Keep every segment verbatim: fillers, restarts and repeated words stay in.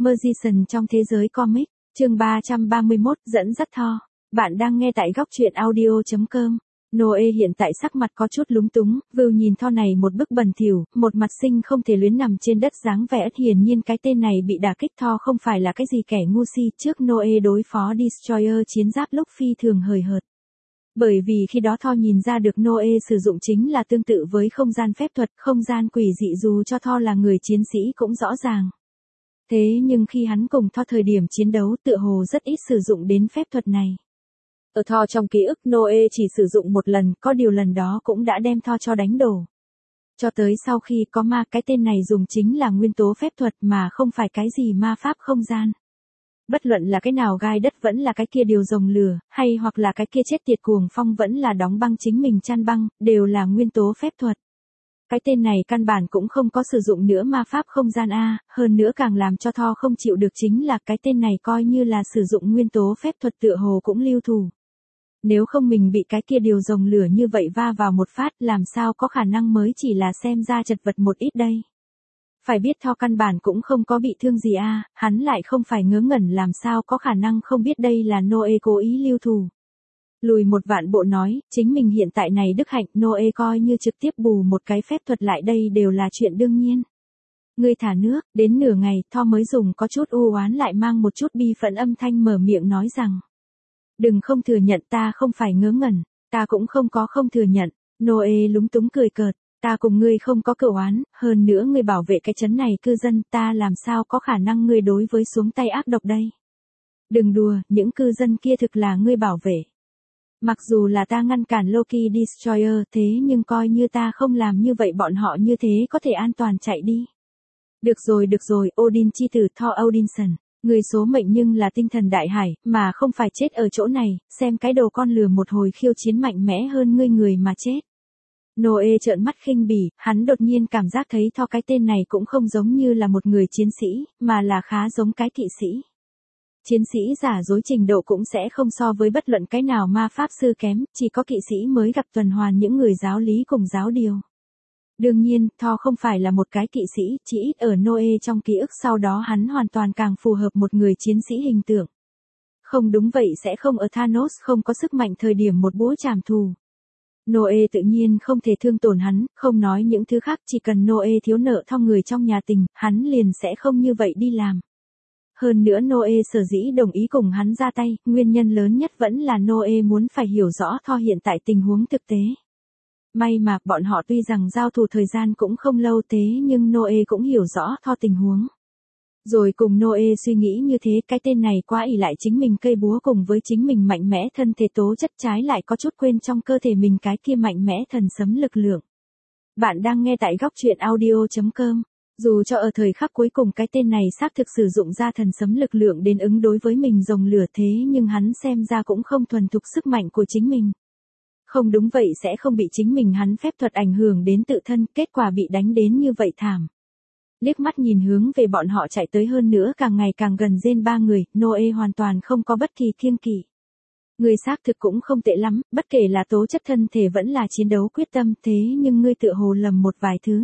Magician trong thế giới comic, chương ba trăm ba mươi mốt, dẫn dắt Thor. Bạn đang nghe tại góc truyện audio chấm com. Noe hiện tại sắc mặt có chút lúng túng, Vưu nhìn Thor này một bức bẩn thỉu, một mặt sinh không thể luyến nằm trên đất dáng vẻ ất hiển nhiên cái tên này bị đả kích. Thor không phải là cái gì kẻ ngu si, trước Noe đối phó Destroyer chiến giáp lúc phi thường hời hợt. Bởi vì khi đó Thor nhìn ra được Noe sử dụng chính là tương tự với không gian phép thuật, không gian quỷ dị dù cho Thor là người chiến sĩ cũng rõ ràng. Thế nhưng khi hắn cùng Thor thời điểm chiến đấu tựa hồ rất ít sử dụng đến phép thuật này. Ở Thor trong ký ức Noe chỉ sử dụng một lần, có điều lần đó cũng đã đem Thor cho đánh đổ. Cho tới sau khi có ma, cái tên này dùng chính là nguyên tố phép thuật mà không phải cái gì ma pháp không gian. Bất luận là cái nào gai đất vẫn là cái kia điều rồng lửa, hay hoặc là cái kia chết tiệt cuồng phong vẫn là đóng băng chính mình chăn băng, đều là nguyên tố phép thuật. Cái tên này căn bản cũng không có sử dụng nữa ma pháp không gian A, hơn nữa càng làm cho Thor không chịu được chính là cái tên này coi như là sử dụng nguyên tố phép thuật tựa hồ cũng lưu thủ. Nếu không mình bị cái kia điều rồng lửa như vậy va vào một phát làm sao có khả năng mới chỉ là xem ra chật vật một ít đây. Phải biết Thor căn bản cũng không có bị thương gì a, hắn lại không phải ngớ ngẩn làm sao có khả năng không biết đây là Noe cố ý lưu thủ. Lùi một vạn bộ nói, chính mình hiện tại này đức hạnh Noe coi như trực tiếp bù một cái phép thuật lại đây đều là chuyện đương nhiên. Ngươi thả nước, đến nửa ngày Thor mới dùng có chút u oán lại mang một chút bi phẫn âm thanh mở miệng nói rằng. Đừng không thừa nhận ta không phải ngớ ngẩn, ta cũng không có không thừa nhận, Noe lúng túng cười cợt. Ta cùng ngươi không có cựu oán, hơn nữa ngươi bảo vệ cái trấn này cư dân, ta làm sao có khả năng ngươi đối với xuống tay ác độc đây. Đừng đùa, những cư dân kia thực là ngươi bảo vệ. Mặc dù là ta ngăn cản Loki Destroyer thế nhưng coi như ta không làm như vậy bọn họ như thế có thể an toàn chạy đi. Được rồi được rồi, Odin chi tử Thor Odinson, người số mệnh nhưng là tinh thần đại hải, mà không phải chết ở chỗ này, xem cái đồ con lừa một hồi khiêu chiến mạnh mẽ hơn ngươi người mà chết. Noe trợn mắt khinh bỉ, hắn đột nhiên cảm giác thấy Thor cái tên này cũng không giống như là một người chiến sĩ, mà là khá giống cái kỵ sĩ. Chiến sĩ giả dối trình độ cũng sẽ không so với bất luận cái nào ma pháp sư kém, chỉ có kỵ sĩ mới gặp tuần hoàn những người giáo lý cùng giáo điều. Đương nhiên, Thor không phải là một cái kỵ sĩ, chỉ ít ở Noe trong ký ức sau đó hắn hoàn toàn càng phù hợp một người chiến sĩ hình tượng. Không đúng vậy sẽ không ở Thanos không có sức mạnh thời điểm một búa trảm thù. Noe tự nhiên không thể thương tổn hắn, không nói những thứ khác, chỉ cần Noe thiếu nợ Thor người trong nhà tình, hắn liền sẽ không như vậy đi làm. Hơn nữa Noe sở dĩ đồng ý cùng hắn ra tay, nguyên nhân lớn nhất vẫn là Noe muốn phải hiểu rõ Thor hiện tại tình huống thực tế. May mà, bọn họ tuy rằng giao thủ thời gian cũng không lâu thế nhưng Noe cũng hiểu rõ Thor tình huống. Rồi cùng Noe suy nghĩ như thế, cái tên này quá ỷ lại chính mình cây búa cùng với chính mình mạnh mẽ thân thể tố chất trái lại có chút quên trong cơ thể mình cái kia mạnh mẽ thần sấm lực lượng. Bạn đang nghe tại góc truyện audio chấm com. Dù cho ở thời khắc cuối cùng cái tên này xác thực sử dụng ra thần sấm lực lượng đến ứng đối với mình rồng lửa thế nhưng hắn xem ra cũng không thuần thục sức mạnh của chính mình. Không đúng vậy sẽ không bị chính mình hắn phép thuật ảnh hưởng đến tự thân, kết quả bị đánh đến như vậy thảm. Liếc mắt nhìn hướng về bọn họ chạy tới hơn nữa càng ngày càng gần trên ba người, Noe hoàn toàn không có bất kỳ kiêng kỵ. Người xác thực cũng không tệ lắm, bất kể là tố chất thân thể vẫn là chiến đấu quyết tâm thế nhưng ngươi tựa hồ lầm một vài thứ.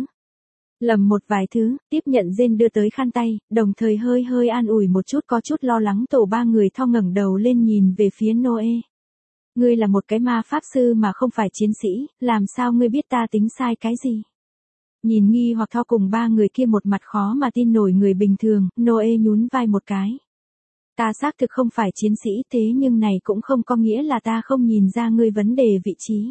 Lầm một vài thứ, tiếp nhận Jane đưa tới khăn tay, đồng thời hơi hơi an ủi một chút có chút lo lắng tổ ba người Thor ngẩng đầu lên nhìn về phía Noe. Ngươi là một cái ma pháp sư mà không phải chiến sĩ, làm sao ngươi biết ta tính sai cái gì? Nhìn nghi hoặc Thor cùng ba người kia một mặt khó mà tin nổi người bình thường, Noe nhún vai một cái. Ta xác thực không phải chiến sĩ thế nhưng này cũng không có nghĩa là ta không nhìn ra ngươi vấn đề vị trí.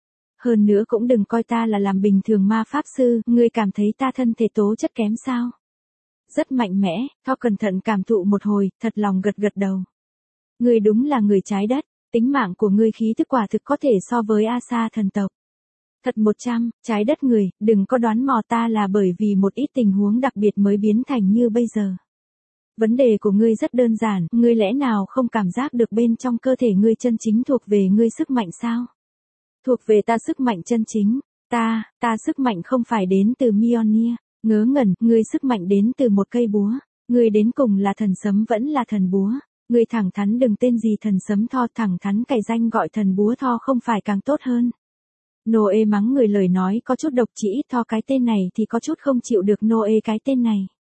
Hơn nữa cũng đừng coi ta là làm bình thường ma pháp sư, ngươi cảm thấy ta thân thể tố chất kém sao? Rất mạnh mẽ, Thor cẩn thận cảm thụ một hồi, thật lòng gật gật đầu. Ngươi đúng là người trái đất, tính mạng của ngươi khí tức quả thực có thể so với Asa thần tộc. Thật một trăm, trái đất người, đừng có đoán mò ta là bởi vì một ít tình huống đặc biệt mới biến thành như bây giờ. Vấn đề của ngươi rất đơn giản, ngươi lẽ nào không cảm giác được bên trong cơ thể ngươi chân chính thuộc về ngươi sức mạnh sao? Thuộc về ta sức mạnh chân chính, ta, ta sức mạnh không phải đến từ Mjolnir, ngớ ngẩn, ngươi sức mạnh đến từ một cây búa, ngươi đến cùng là thần sấm vẫn là thần búa, ngươi thẳng thắn đừng tên gì thần sấm Thor, thẳng thắn cày danh gọi thần búa Thor không phải càng tốt hơn. Noe mắng người lời nói có chút độc chỉ Thor cái tên này thì có chút không chịu được Noe cái tên này.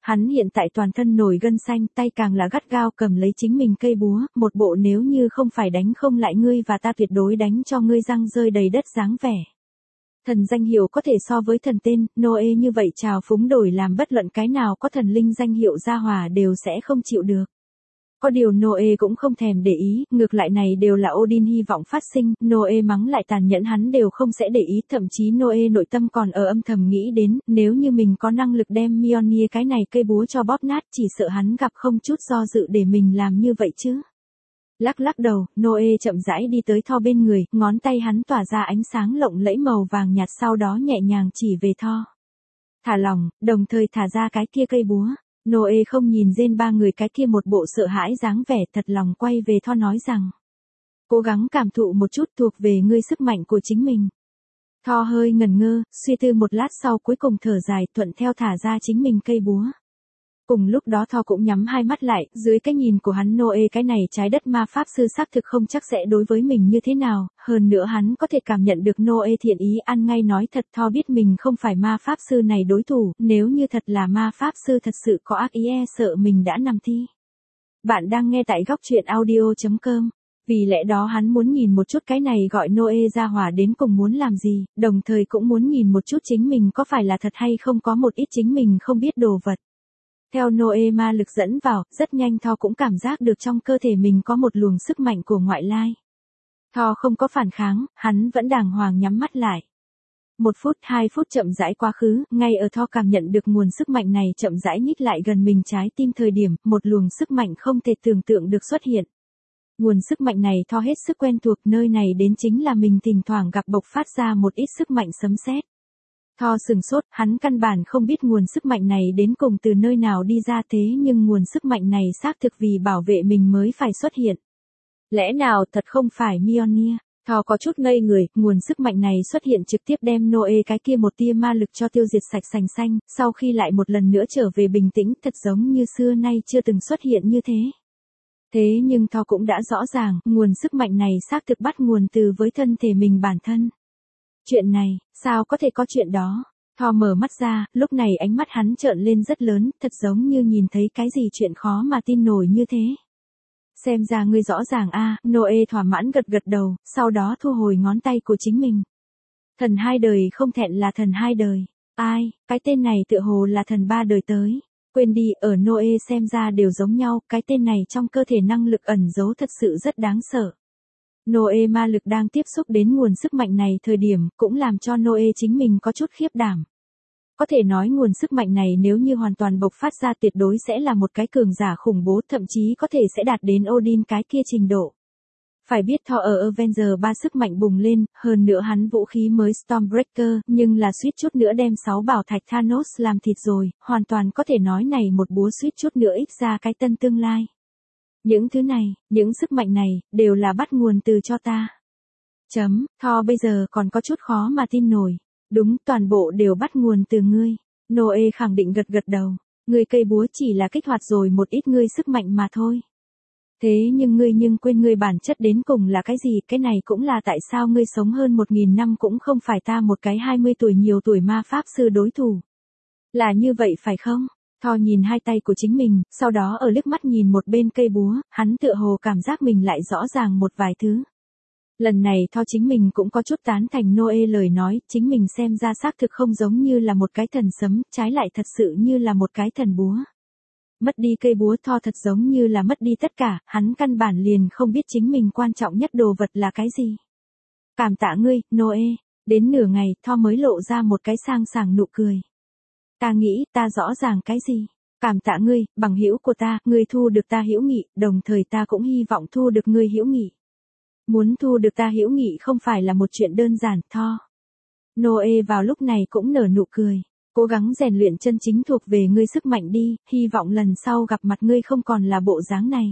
Hắn hiện tại toàn thân nổi gân xanh, tay càng là gắt gao cầm lấy chính mình cây búa, một bộ nếu như không phải đánh không lại ngươi và ta tuyệt đối đánh cho ngươi răng rơi đầy đất dáng vẻ. Thần danh hiệu có thể so với thần tên, Noe như vậy trào phúng đổi làm bất luận cái nào có thần linh danh hiệu gia hòa đều sẽ không chịu được. Có điều Noe cũng không thèm để ý, ngược lại này đều là Odin hy vọng phát sinh, Noe mắng lại tàn nhẫn hắn đều không sẽ để ý, thậm chí Noe nội tâm còn ở âm thầm nghĩ đến, nếu như mình có năng lực đem Mjolnir cái này cây búa cho bóp nát, chỉ sợ hắn gặp không chút do dự để mình làm như vậy chứ. Lắc lắc đầu, Noe chậm rãi đi tới Thor bên người, ngón tay hắn tỏa ra ánh sáng lộng lẫy màu vàng nhạt, sau đó nhẹ nhàng chỉ về Thor. Thả lỏng, đồng thời thả ra cái kia cây búa. Noe không nhìn Jane ba người cái kia một bộ sợ hãi dáng vẻ, thật lòng quay về Thor nói rằng. Cố gắng cảm thụ một chút thuộc về ngươi sức mạnh của chính mình. Thor hơi ngần ngơ, suy tư một lát sau cuối cùng thở dài, thuận theo thả ra chính mình cây búa. Cùng lúc đó Thor cũng nhắm hai mắt lại, dưới cái nhìn của hắn Noe cái này trái đất ma pháp sư xác thực không chắc sẽ đối với mình như thế nào, hơn nữa hắn có thể cảm nhận được Noe thiện ý ăn ngay nói thật. Thor biết mình không phải ma pháp sư này đối thủ, nếu như thật là ma pháp sư thật sự có ác ý e sợ mình đã nằm thi. Bạn đang nghe tại góc truyện audio chấm com. Vì lẽ đó hắn muốn nhìn một chút cái này gọi Noe ra hỏa đến cùng muốn làm gì, đồng thời cũng muốn nhìn một chút chính mình có phải là thật hay không có một ít chính mình không biết đồ vật. Theo Noe ma lực dẫn vào, rất nhanh Thor cũng cảm giác được trong cơ thể mình có một luồng sức mạnh của ngoại lai. Thor không có phản kháng, hắn vẫn đàng hoàng nhắm mắt lại. Một phút, hai phút chậm rãi quá khứ, ngay ở Thor cảm nhận được nguồn sức mạnh này chậm rãi nhích lại gần mình trái tim thời điểm, một luồng sức mạnh không thể tưởng tượng được xuất hiện. Nguồn sức mạnh này Thor hết sức quen thuộc, nơi này đến chính là mình thỉnh thoảng gặp bộc phát ra một ít sức mạnh sấm sét. Thor sừng sốt, hắn căn bản không biết nguồn sức mạnh này đến cùng từ nơi nào đi ra, thế nhưng nguồn sức mạnh này xác thực vì bảo vệ mình mới phải xuất hiện. Lẽ nào thật không phải Mjolnir? Thor có chút ngây người, nguồn sức mạnh này xuất hiện trực tiếp đem Noe cái kia một tia ma lực cho tiêu diệt sạch sành xanh, sau khi lại một lần nữa trở về bình tĩnh, thật giống như xưa nay chưa từng xuất hiện như thế. Thế nhưng Thor cũng đã rõ ràng, nguồn sức mạnh này xác thực bắt nguồn từ với thân thể mình bản thân. Chuyện này, sao có thể có chuyện đó? Thor mở mắt ra, lúc này ánh mắt hắn trợn lên rất lớn, thật giống như nhìn thấy cái gì chuyện khó mà tin nổi như thế. Xem ra ngươi rõ ràng a, à, Noe thỏa mãn gật gật đầu, sau đó thu hồi ngón tay của chính mình. Thần hai đời không thẹn là thần hai đời. Ai, cái tên này tựa hồ là thần ba đời tới. Quên đi, ở Noe xem ra đều giống nhau, cái tên này trong cơ thể năng lực ẩn giấu thật sự rất đáng sợ. Noe ma lực đang tiếp xúc đến nguồn sức mạnh này thời điểm, cũng làm cho Noe chính mình có chút khiếp đảm. Có thể nói nguồn sức mạnh này nếu như hoàn toàn bộc phát ra tuyệt đối sẽ là một cái cường giả khủng bố, thậm chí có thể sẽ đạt đến Odin cái kia trình độ. Phải biết Thor ở Avenger ba sức mạnh bùng lên, hơn nữa hắn vũ khí mới Stormbreaker, nhưng là suýt chút nữa đem sáu bảo thạch Thanos làm thịt rồi, hoàn toàn có thể nói này một búa suýt chút nữa ích ra cái tân tương lai. Những thứ này, những sức mạnh này, đều là bắt nguồn từ cho ta. Chấm, Thor bây giờ còn có chút khó mà tin nổi. Đúng, toàn bộ đều bắt nguồn từ ngươi. Noe khẳng định gật gật đầu. Ngươi cây búa chỉ là kích hoạt rồi một ít ngươi sức mạnh mà thôi. Thế nhưng ngươi nhưng quên ngươi bản chất đến cùng là cái gì, cái này cũng là tại sao ngươi sống hơn một nghìn năm cũng không phải ta một cái hai mươi tuổi nhiều tuổi ma pháp sư đối thủ. Là như vậy phải không? Thor nhìn hai tay của chính mình, sau đó ở liếc mắt nhìn một bên cây búa, hắn tựa hồ cảm giác mình lại rõ ràng một vài thứ. Lần này Thor chính mình cũng có chút tán thành Noe lời nói, chính mình xem ra xác thực không giống như là một cái thần sấm, trái lại thật sự như là một cái thần búa. Mất đi cây búa Thor thật giống như là mất đi tất cả, hắn căn bản liền không biết chính mình quan trọng nhất đồ vật là cái gì. Cảm tạ ngươi, Noe. Đến nửa ngày, Thor mới lộ ra một cái sang sảng nụ cười. Ta nghĩ, ta rõ ràng cái gì. Cảm tạ ngươi, bằng hữu của ta, ngươi thu được ta hữu nghị, đồng thời ta cũng hy vọng thu được ngươi hữu nghị. Muốn thu được ta hữu nghị không phải là một chuyện đơn giản, Thor. Noe vào lúc này cũng nở nụ cười. Cố gắng rèn luyện chân chính thuộc về ngươi sức mạnh đi, hy vọng lần sau gặp mặt ngươi không còn là bộ dáng này.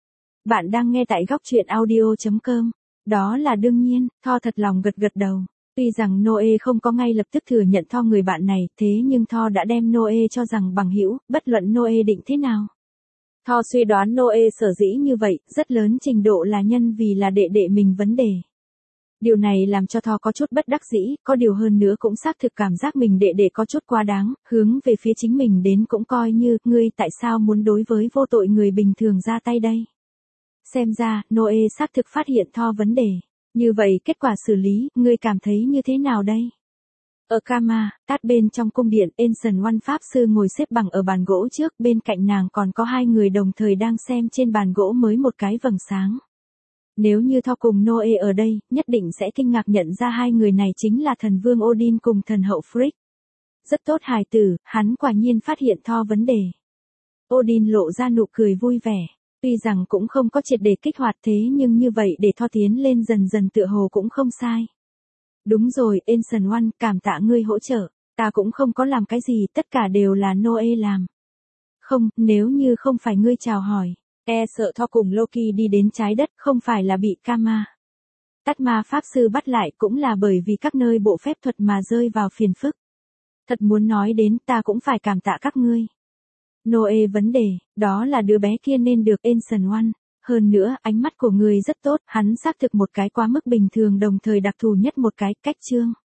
Bạn đang nghe tại góc truyện audio chấm com. Đó là đương nhiên, Thor thật lòng gật gật đầu. Tuy rằng Noe không có ngay lập tức thừa nhận Thor người bạn này, thế nhưng Thor đã đem Noe cho rằng bằng hữu, bất luận Noe định thế nào. Thor suy đoán Noe sở dĩ như vậy, rất lớn trình độ là nhân vì là đệ đệ mình vấn đề. Điều này làm cho Thor có chút bất đắc dĩ, có điều hơn nữa cũng xác thực cảm giác mình đệ đệ có chút quá đáng, hướng về phía chính mình đến cũng coi như, ngươi tại sao muốn đối với vô tội người bình thường ra tay đây? Xem ra, Noe xác thực phát hiện Thor vấn đề. Như vậy kết quả xử lý, ngươi cảm thấy như thế nào đây? Ở Kama, Tát bên trong cung điện, Ancient One Pháp Sư ngồi xếp bằng ở bàn gỗ trước, bên cạnh nàng còn có hai người đồng thời đang xem trên bàn gỗ mới một cái vầng sáng. Nếu như Thor cùng Noe ở đây, nhất định sẽ kinh ngạc nhận ra hai người này chính là thần vương Odin cùng thần hậu Frigg. Rất tốt hài tử, hắn quả nhiên phát hiện Thor vấn đề. Odin lộ ra nụ cười vui vẻ. Tuy rằng cũng không có triệt để kích hoạt thế nhưng như vậy để Thor tiến lên dần dần tựa hồ cũng không sai. Đúng rồi, Ancient One, cảm tạ ngươi hỗ trợ. Ta cũng không có làm cái gì, tất cả đều là Noe làm. Không, nếu như không phải ngươi chào hỏi. E sợ Thor cùng Loki đi đến trái đất không phải là bị Kama. Tát ma pháp sư bắt lại cũng là bởi vì các nơi bộ phép thuật mà rơi vào phiền phức. Thật muốn nói đến ta cũng phải cảm tạ các ngươi. Noe vấn đề, đó là đứa bé kia nên được Ancient One. Hơn nữa, ánh mắt của người rất tốt, hắn xác thực một cái quá mức bình thường đồng thời đặc thù nhất một cái, cách chương.